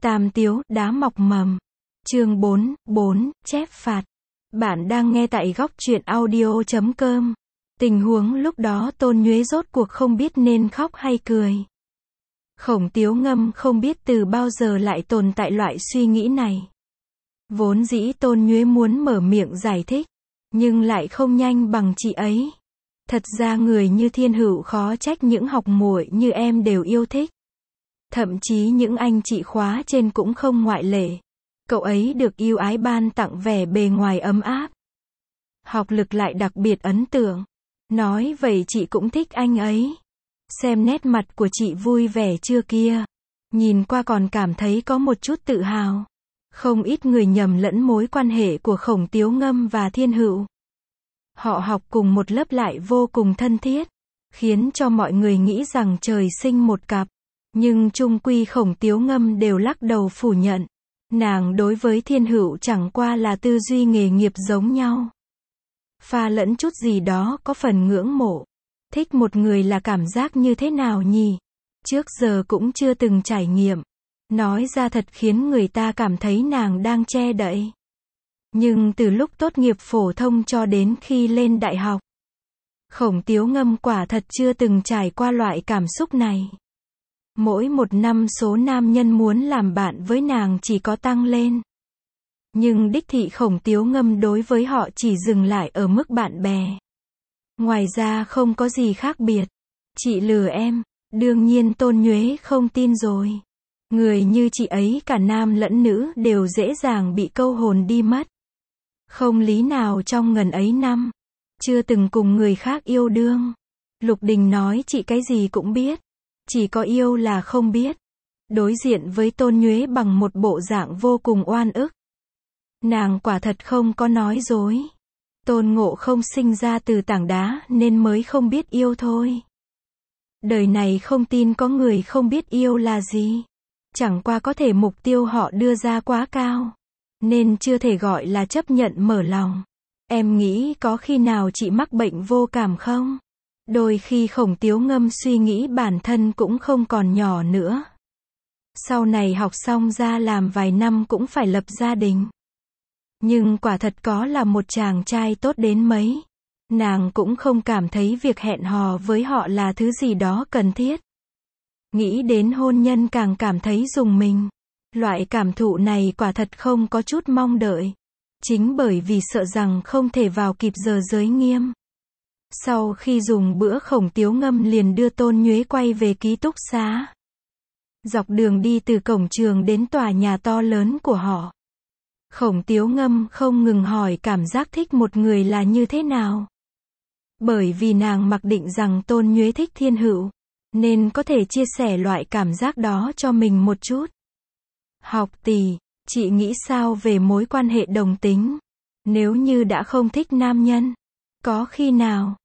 Tam Tiếu, đá mọc mầm. Chương 4, chép phạt. Bạn đang nghe tại góc truyện audio.com. Tình huống lúc đó Tôn Nhuế rốt cuộc không biết nên khóc hay cười. Khổng Tiếu Ngâm không biết từ bao giờ lại tồn tại loại suy nghĩ này. Vốn dĩ Tôn Nhuế muốn mở miệng giải thích, nhưng lại không nhanh bằng chị ấy. Thật ra người như Thiên Hữu khó trách những học muội như em đều yêu thích. Thậm chí những anh chị khóa trên cũng không ngoại lệ. Cậu ấy được yêu ái ban tặng vẻ bề ngoài ấm áp. Học lực lại đặc biệt ấn tượng. Nói vậy chị cũng thích anh ấy. Xem nét mặt của chị vui vẻ chưa kia. Nhìn qua còn cảm thấy có một chút tự hào. Không ít người nhầm lẫn mối quan hệ của Khổng Tiếu Ngâm và Thiên Hữu. Họ học cùng một lớp lại vô cùng thân thiết, khiến cho mọi người nghĩ rằng trời sinh một cặp. Nhưng chung quy Khổng Tiếu Ngâm đều lắc đầu phủ nhận. Nàng đối với Thiên Hữu chẳng qua là tư duy nghề nghiệp giống nhau. Pha lẫn chút gì đó có phần ngưỡng mộ. Thích một người là cảm giác như thế nào nhỉ? Trước giờ cũng chưa từng trải nghiệm. Nói ra thật khiến người ta cảm thấy nàng đang che đậy. Nhưng từ lúc tốt nghiệp phổ thông cho đến khi lên đại học, Khổng Tiếu Ngâm quả thật chưa từng trải qua loại cảm xúc này. Mỗi một năm số nam nhân muốn làm bạn với nàng chỉ có tăng lên. Nhưng đích thị Khổng Tiếu Ngâm đối với họ chỉ dừng lại ở mức bạn bè. Ngoài ra không có gì khác biệt. Chị lừa em, đương nhiên Tôn Nhuế không tin rồi. Người như chị ấy cả nam lẫn nữ đều dễ dàng bị câu hồn đi mất. Không lý nào trong ngần ấy năm, chưa từng cùng người khác yêu đương. Lục Đình nói chị cái gì cũng biết. Chỉ có yêu là không biết. Đối diện với Tôn Nhuế bằng một bộ dạng vô cùng oan ức. Nàng quả thật không có nói dối. Tôn Ngộ không sinh ra từ tảng đá nên mới không biết yêu thôi. Đời này không tin có người không biết yêu là gì. Chẳng qua có thể mục tiêu họ đưa ra quá cao, nên chưa thể gọi là chấp nhận mở lòng. Em nghĩ có khi nào chị mắc bệnh vô cảm không? Đôi khi Khổng Tiếu Ngâm suy nghĩ bản thân cũng không còn nhỏ nữa. Sau này học xong ra làm vài năm cũng phải lập gia đình. Nhưng quả thật có là một chàng trai tốt đến mấy, nàng cũng không cảm thấy việc hẹn hò với họ là thứ gì đó cần thiết. Nghĩ đến hôn nhân càng cảm thấy rùng mình. Loại cảm thụ này quả thật không có chút mong đợi. Chính bởi vì sợ rằng không thể vào kịp giờ giới nghiêm. Sau khi dùng bữa Khổng Tiếu Ngâm liền đưa Tôn Nhuế quay về ký túc xá. Dọc đường đi từ cổng trường đến tòa nhà to lớn của họ, Khổng Tiếu Ngâm không ngừng hỏi cảm giác thích một người là như thế nào. Bởi vì nàng mặc định rằng Tôn Nhuế thích Thiên Hữu, nên có thể chia sẻ loại cảm giác đó cho mình một chút. Học tỷ, chị nghĩ sao về mối quan hệ đồng tính? Nếu như đã không thích nam nhân, có khi nào?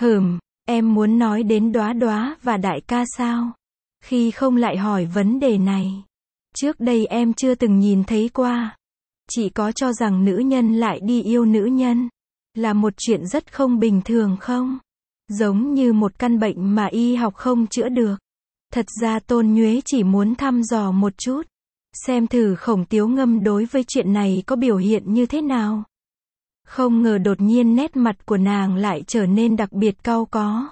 Em muốn nói đến Đóa Đóa và đại ca sao? Khi không lại hỏi vấn đề này. Trước đây em chưa từng nhìn thấy qua. Chị có cho rằng nữ nhân lại đi yêu nữ nhân là một chuyện rất không bình thường không? Giống như một căn bệnh mà y học không chữa được. Thật ra Tôn Nhuế chỉ muốn thăm dò một chút, xem thử Khổng Tiếu Ngâm đối với chuyện này có biểu hiện như thế nào. Không ngờ đột nhiên nét mặt của nàng lại trở nên đặc biệt cau có.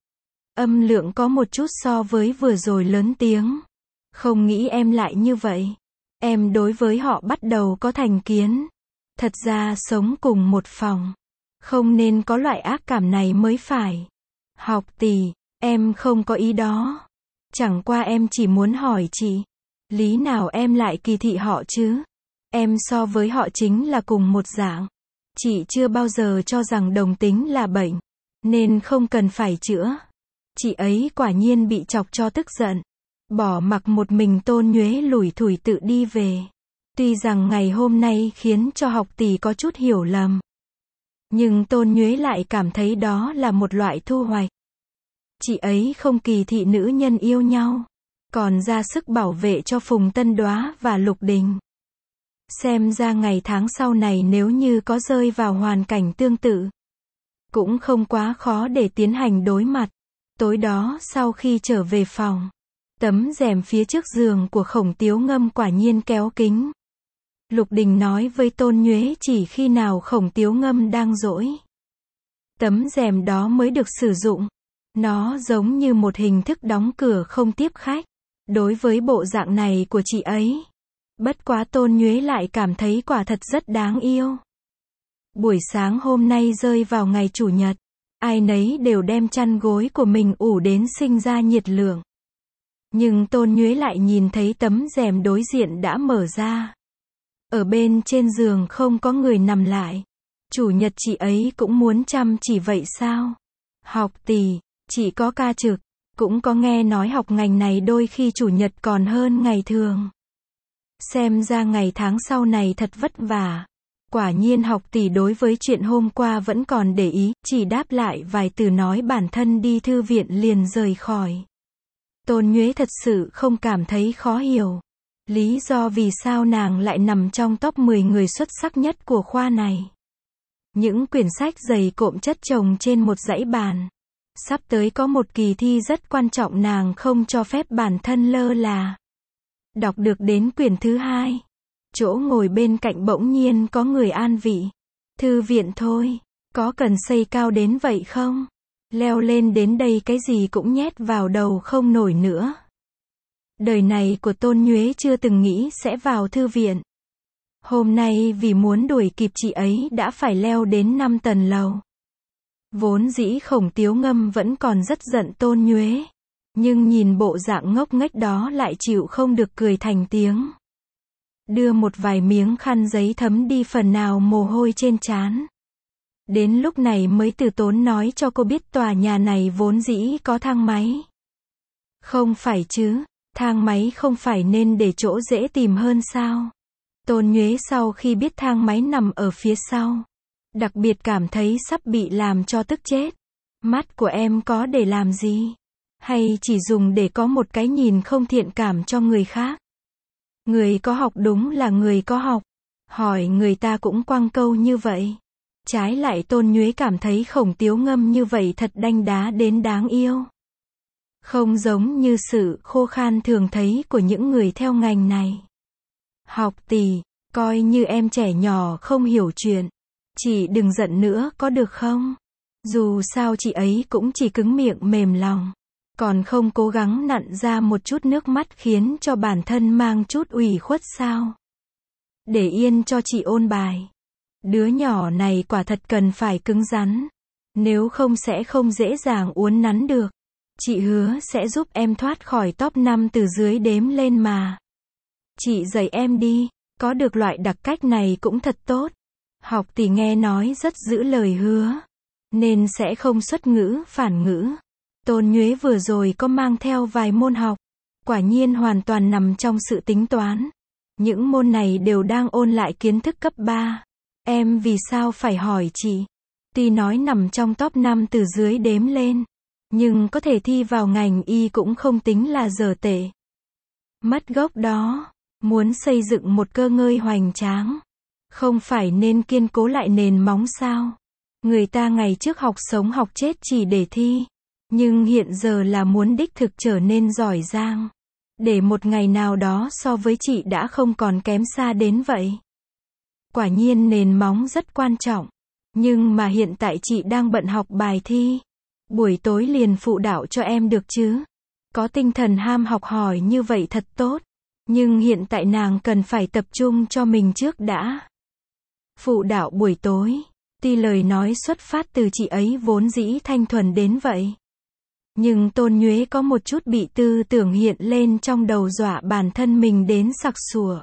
Âm lượng có một chút so với vừa rồi lớn tiếng. Không nghĩ em lại như vậy. Em đối với họ bắt đầu có thành kiến. Thật ra sống cùng một phòng, không nên có loại ác cảm này mới phải. Học tỷ, em không có ý đó. Chẳng qua em chỉ muốn hỏi chị, lý nào em lại kỳ thị họ chứ? Em so với họ chính là cùng một dạng. Chị chưa bao giờ cho rằng đồng tính là bệnh, nên không cần phải chữa. Chị ấy quả nhiên bị chọc cho tức giận. Bỏ mặc một mình Tôn Nhuế lủi thủi tự đi về. Tuy rằng ngày hôm nay khiến cho học tỷ có chút hiểu lầm, nhưng Tôn Nhuế lại cảm thấy đó là một loại thu hoạch. Chị ấy không kỳ thị nữ nhân yêu nhau, còn ra sức bảo vệ cho Phùng Tân Đóa và Lục Đình. Xem ra ngày tháng sau này nếu như có rơi vào hoàn cảnh tương tự, cũng không quá khó để tiến hành đối mặt. Tối đó sau khi trở về phòng, Tấm rèm phía trước giường của Khổng Tiếu Ngâm quả nhiên kéo kính. Lục Đình nói với Tôn Nhuế chỉ khi nào Khổng Tiếu Ngâm đang dỗi, tấm rèm đó mới được sử dụng. Nó giống như một hình thức đóng cửa không tiếp khách. Đối với bộ dạng này của chị ấy, bất quá Tôn Nhuế lại cảm thấy quả thật rất đáng yêu. Buổi sáng hôm nay rơi vào ngày Chủ nhật, ai nấy đều đem chăn gối của mình ủ đến sinh ra nhiệt lượng. Nhưng Tôn Nhuế lại nhìn thấy tấm rèm đối diện đã mở ra. Ở bên trên giường không có người nằm lại. Chủ nhật chị ấy cũng muốn chăm chỉ vậy sao? Học tỷ, chị có ca trực, cũng có nghe nói học ngành này đôi khi chủ nhật còn hơn ngày thường. Xem ra ngày tháng sau này thật vất vả. Quả nhiên học tỷ đối với chuyện hôm qua vẫn còn để ý, chỉ đáp lại vài từ nói bản thân đi thư viện liền rời khỏi. Tôn Nhuế thật sự không cảm thấy khó hiểu. Lý do vì sao nàng lại nằm trong top 10 người xuất sắc nhất của khoa này. Những quyển sách dày cộm chất chồng trên một dãy bàn. Sắp tới có một kỳ thi rất quan trọng, nàng không cho phép bản thân lơ là. Đọc được đến quyển thứ 2. Chỗ ngồi bên cạnh bỗng nhiên có người an vị. Thư viện thôi, có cần xây cao đến vậy không? Leo lên đến đây cái gì cũng nhét vào đầu không nổi nữa. Đời này của Tôn Nhuế chưa từng nghĩ sẽ vào thư viện. Hôm nay vì muốn đuổi kịp chị ấy đã phải leo đến 5 tầng lầu. Vốn dĩ Khổng Tiếu Ngâm vẫn còn rất giận Tôn Nhuế. Nhưng nhìn bộ dạng ngốc nghếch đó lại chịu không được cười thành tiếng. Đưa một vài miếng khăn giấy thấm đi phần nào mồ hôi trên trán. Đến lúc này mới từ tốn nói cho cô biết tòa nhà này vốn dĩ có thang máy. Không phải chứ, thang máy không phải nên để chỗ dễ tìm hơn sao? Tôn Nhuế sau khi biết thang máy nằm ở phía sau, đặc biệt cảm thấy sắp bị làm cho tức chết. Mắt của em có để làm gì? Hay chỉ dùng để có một cái nhìn không thiện cảm cho người khác? Người có học đúng là người có học. Hỏi người ta cũng quăng câu như vậy. Trái lại Tôn Nhuế cảm thấy Khổng Tiếu Ngâm như vậy thật đanh đá đến đáng yêu. Không giống như sự khô khan thường thấy của những người theo ngành này. Học tỷ, coi như em trẻ nhỏ không hiểu chuyện. Chị đừng giận nữa có được không? Dù sao chị ấy cũng chỉ cứng miệng mềm lòng. Còn không cố gắng nặn ra một chút nước mắt khiến cho bản thân mang chút ủy khuất sao? Để yên cho chị ôn bài. Đứa nhỏ này quả thật cần phải cứng rắn. Nếu không sẽ không dễ dàng uốn nắn được. Chị hứa sẽ giúp em thoát khỏi top 5 từ dưới đếm lên mà. Chị dạy em đi, có được loại đặc cách này cũng thật tốt. Học tỷ nghe nói rất giữ lời hứa, nên sẽ không xuất ngữ, phản ngữ. Tôn Nhuế vừa rồi có mang theo vài môn học, quả nhiên hoàn toàn nằm trong sự tính toán. Những môn này đều đang ôn lại kiến thức cấp 3. Em vì sao phải hỏi chị? Tuy nói nằm trong top 5 từ dưới đếm lên, nhưng có thể thi vào ngành y cũng không tính là dở tệ. Mất gốc đó, muốn xây dựng một cơ ngơi hoành tráng, không phải nên kiên cố lại nền móng sao? Người ta ngày trước học sống học chết chỉ để thi, nhưng hiện giờ là muốn đích thực trở nên giỏi giang. Để một ngày nào đó so với chị đã không còn kém xa đến vậy. Quả nhiên nền móng rất quan trọng. Nhưng mà hiện tại chị đang bận học bài thi. Buổi tối liền phụ đạo cho em được chứ? Có tinh thần ham học hỏi như vậy thật tốt. Nhưng hiện tại nàng cần phải tập trung cho mình trước đã. Phụ đạo buổi tối. Tuy lời nói xuất phát từ chị ấy vốn dĩ thanh thuần đến vậy. Nhưng Tôn Nhuế có một chút bị tư tưởng hiện lên trong đầu dọa bản thân mình đến sặc sủa.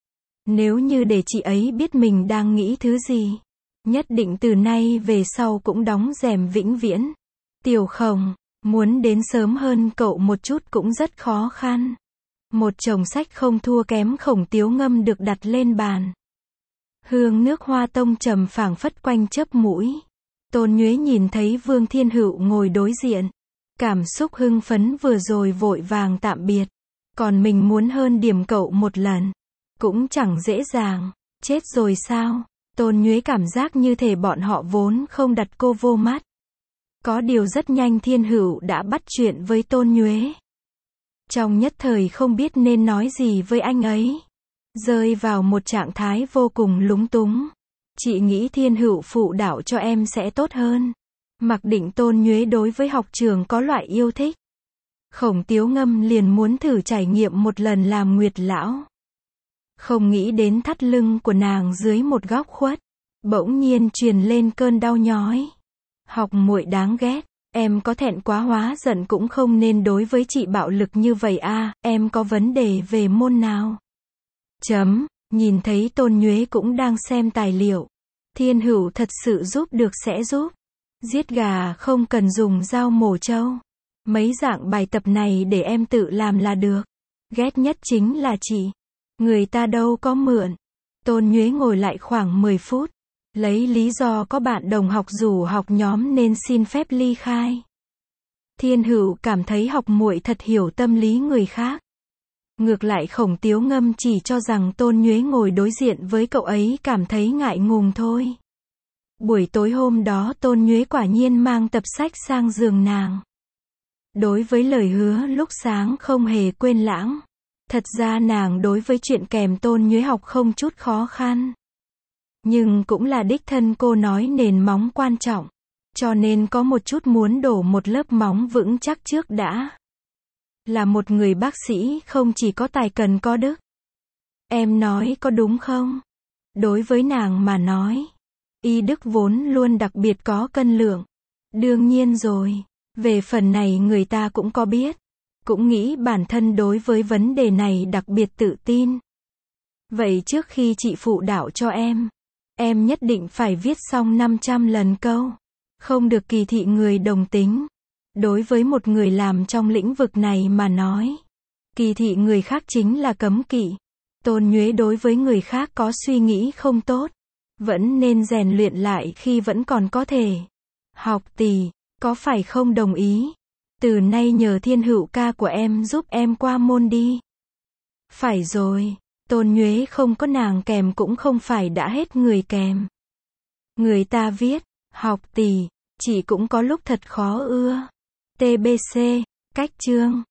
Nếu như để chị ấy biết mình đang nghĩ thứ gì, nhất định từ nay về sau cũng đóng rèm vĩnh viễn. Tiểu Khổng, muốn đến sớm hơn cậu một chút cũng rất khó khăn. Một chồng sách không thua kém Khổng Tiếu Ngâm được đặt lên bàn. Hương nước hoa tông trầm phảng phất quanh chớp mũi. Tôn Nhuế nhìn thấy Vương Thiên Hữu ngồi đối diện. Cảm xúc hưng phấn vừa rồi vội vàng tạm biệt. Còn mình muốn hơn điểm cậu một lần. Cũng chẳng dễ dàng. Chết rồi sao? Tôn Nhuế cảm giác như thể bọn họ vốn không đặt cô vô mắt. Có điều rất nhanh Thiên Hữu đã bắt chuyện với Tôn Nhuế. Trong nhất thời không biết nên nói gì với anh ấy. Rơi vào một trạng thái vô cùng lúng túng. Chị nghĩ Thiên Hữu phụ đạo cho em sẽ tốt hơn. Mặc định Tôn Nhuế đối với học trường có loại yêu thích. Khổng Tiếu Ngâm liền muốn thử trải nghiệm một lần làm Nguyệt Lão. Không nghĩ đến thắt lưng của nàng dưới một góc khuất. Bỗng nhiên truyền lên cơn đau nhói. Học muội đáng ghét. Em có thẹn quá hóa giận cũng không nên đối với chị bạo lực như vậy a. Em có vấn đề về môn nào? Nhìn thấy Tôn Nhuế cũng đang xem tài liệu. Thiên Hữu thật sự giúp được sẽ giúp. Giết gà không cần dùng dao mổ trâu. Mấy dạng bài tập này để em tự làm là được. Ghét nhất chính là chị. Người ta đâu có mượn. Tôn Nhuế ngồi lại khoảng 10 phút. Lấy lý do có bạn đồng học rủ học nhóm nên xin phép ly khai. Thiên Hữu cảm thấy học muội thật hiểu tâm lý người khác. Ngược lại Khổng Tiếu Ngâm chỉ cho rằng Tôn Nhuế ngồi đối diện với cậu ấy cảm thấy ngại ngùng thôi. Buổi tối hôm đó Tôn Nhuế quả nhiên mang tập sách sang giường nàng. Đối với lời hứa lúc sáng không hề quên lãng. Thật ra nàng đối với chuyện kèm Tôn Nhuế học không chút khó khăn. Nhưng cũng là đích thân cô nói nền móng quan trọng. Cho nên có một chút muốn đổ một lớp móng vững chắc trước đã. Là một người bác sĩ không chỉ có tài cần có đức. Em nói có đúng không? Đối với nàng mà nói, y đức vốn luôn đặc biệt có cân lượng. Đương nhiên rồi, về phần này người ta cũng có biết. Cũng nghĩ bản thân đối với vấn đề này đặc biệt tự tin. Vậy trước khi chị phụ đạo cho em nhất định phải viết xong 500 lần câu. Không được kỳ thị người đồng tính. Đối với một người làm trong lĩnh vực này mà nói, kỳ thị người khác chính là cấm kỵ. Tôn Nhuế đối với người khác có suy nghĩ không tốt. Vẫn nên rèn luyện lại khi vẫn còn có thể. Học tỷ, có phải không đồng ý? Từ nay nhờ Thiên Hữu ca của em giúp em qua môn đi. Phải rồi, Tôn Nhuế không có nàng kèm cũng không phải đã hết người kèm. Người ta viết, học tỷ, chị cũng có lúc thật khó ưa. TBC, cách chương.